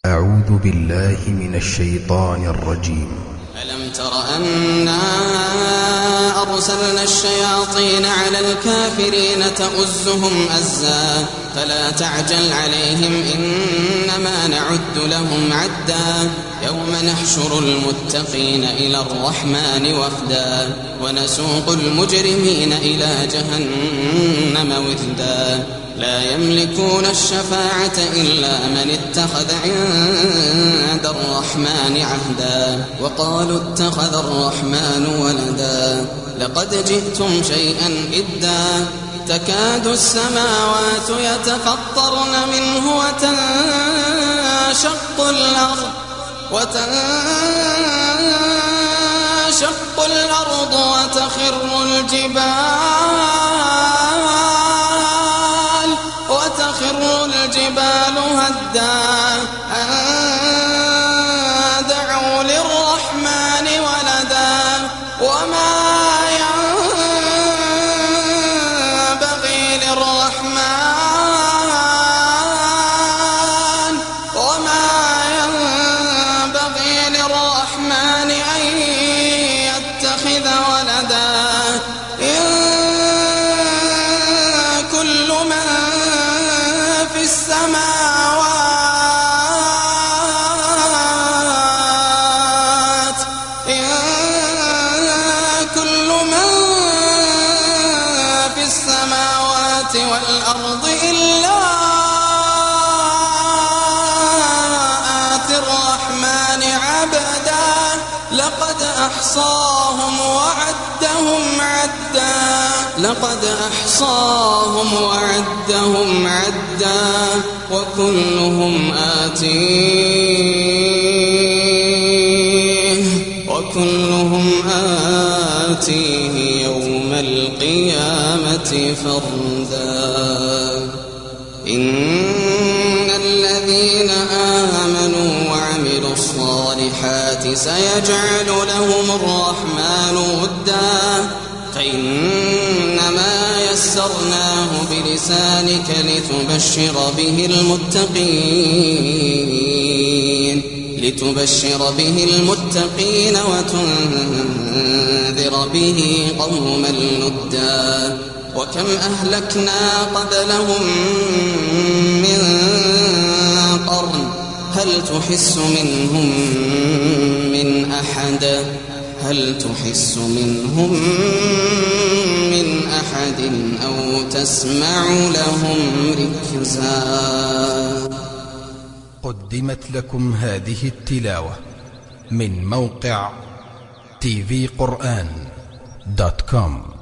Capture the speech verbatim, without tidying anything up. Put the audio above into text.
أعوذ بالله من الشيطان الرجيم. ألم تر أنا أرسلنا الشياطين على الكافرين تؤزهم أزا فلا تعجل عليهم إنما نعد لهم عدا يوم نحشر المتقين إلى الرحمن وفدا ونسوق المجرمين إلى جهنم وفدا لا يملكون الشفاعة إلا من اتخذ عند الرحمن عهدا وقالوا اتخذ الرحمن ولدا لقد جئتم شيئا إدا تكاد السماوات يتفطرن منه وتنشق الأرض وتنشق الأرض وتخر الجبال وتخر الجبال هدا أن دعوا للرحمن ولدا وما ينبغي للرحمن وما ينبغي للرحمن أن يتخذ ولدا إن كل من في السماوات إن كل من في السماوات والأرض إلا آتي الرحمن عبدا لقد أحصاهم وعدهم عدا لقد أحصاهم وعدهم عدا وكلهم آتيه وكلهم آتيه يوم القيامة فردا إن الذين آمنوا وعملوا الصالحات سيجعل لهم الرحمن ودا فإنما يسرناه بلسانك لتبشر به المتقين لتبشر به المتقين وتنذر به قوما لدا وكم أهلكنا قبلهم من قرن هل تحس منهم من أحد هل تحس منهم من أحد أو تسمع لهم ركزا. قدمت لكم هذه التلاوة من موقع تي في قرآن دوت كوم.